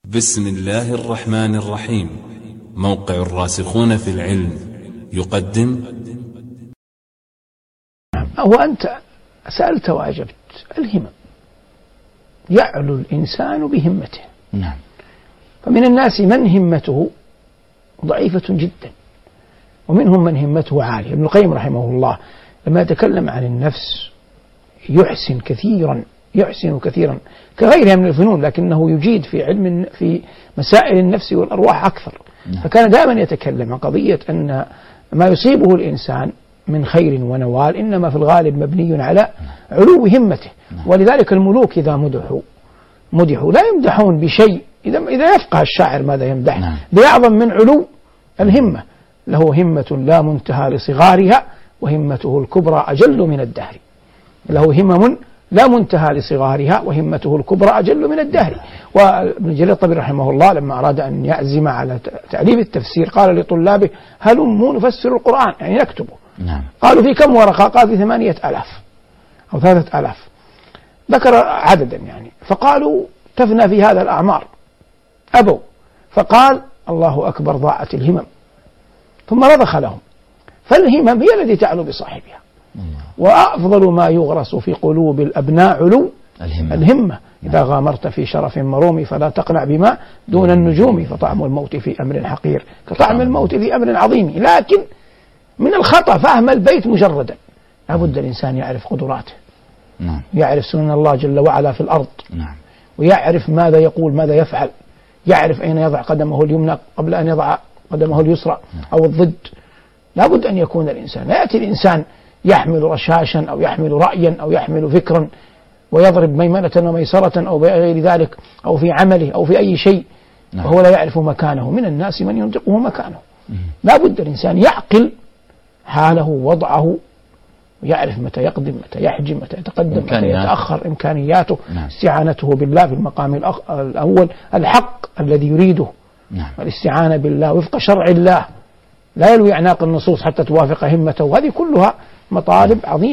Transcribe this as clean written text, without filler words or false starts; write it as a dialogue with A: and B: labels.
A: بسم الله الرحمن الرحيم. موقع الراسخون في العلم يقدم.
B: وأنت سألت وأجبت. الهمم يعلو الإنسان بهمته.
C: نعم.
B: فمن الناس من همته ضعيفة جدا، ومنهم من همته عالية. ابن القيم رحمه الله لما يتكلم عن النفس يحسن كثيرا كغيرها من الفنون، لكنه يجيد في مسائل النفس والأرواح أكثر. فكان دائما يتكلم عن قضية أن ما يصيبه الإنسان من خير ونوال إنما في الغالب مبني على علو همته. ولذلك الملوك إذا مدحوا لا يمدحون بشيء، إذا يفقه الشاعر ماذا يمدح بأعظم من علو الهمة. له همة لا منتهى لصغارها وهمته الكبرى أجل من الدهر. له همم لا منتهى لصغارها وهمته الكبرى أجل من الدهر. وابن جرير الطبري رحمه الله لما أراد أن يعزم على تأليف التفسير قال لطلابه: هلموا نفسر القرآن، يعني نكتبه.
C: نعم.
B: قالوا: في كم ورقة؟ قال: في 8000 أو 3000. ذكر عددا يعني، فقالوا: تفنى في هذا الأعمار. أبوا. فقال: الله أكبر، ضاعت الهمم. ثم رضخ لهم. فالهمم هي التي تعلو بصاحبها. وأفضل ما يغرس في قلوب الأبناء علو الهمة. إذا غامرت في شرف مروم فلا تقنع بما دون النجوم، فطعم الموت في أمر حقير كطعم الموت في أمر عظيم. لكن من الخطأ فهم البيت مجردا. لابد الإنسان يعرف قدراته، يعرف سنن الله جل وعلا في الأرض، ويعرف ماذا يقول ماذا يفعل، يعرف أين يضع قدمه اليمنى قبل أن يضع قدمه اليسرى أو الضد. لابد أن يكون الإنسان، لا يأتي الإنسان يحمل رشاشا أو يحمل رأيا أو يحمل فكرا ويضرب ميمنة وميسرة أو بغير ذلك أو في عمله أو في أي شيء وهو لا يعرف مكانه. من الناس من ينطقه مكانه. لابد الإنسان يعقل حاله ووضعه، ويعرف متى يقدم متى يحجم متى يتقدم متى يتأخر، إمكانياته. استعانته بالله في المقام الأول، الحق الذي يريده، والاستعانة بالله وفق شرع الله، لا يلوي أعناق النصوص حتى توافق همته. وهذه كلها مطالب عظيمة.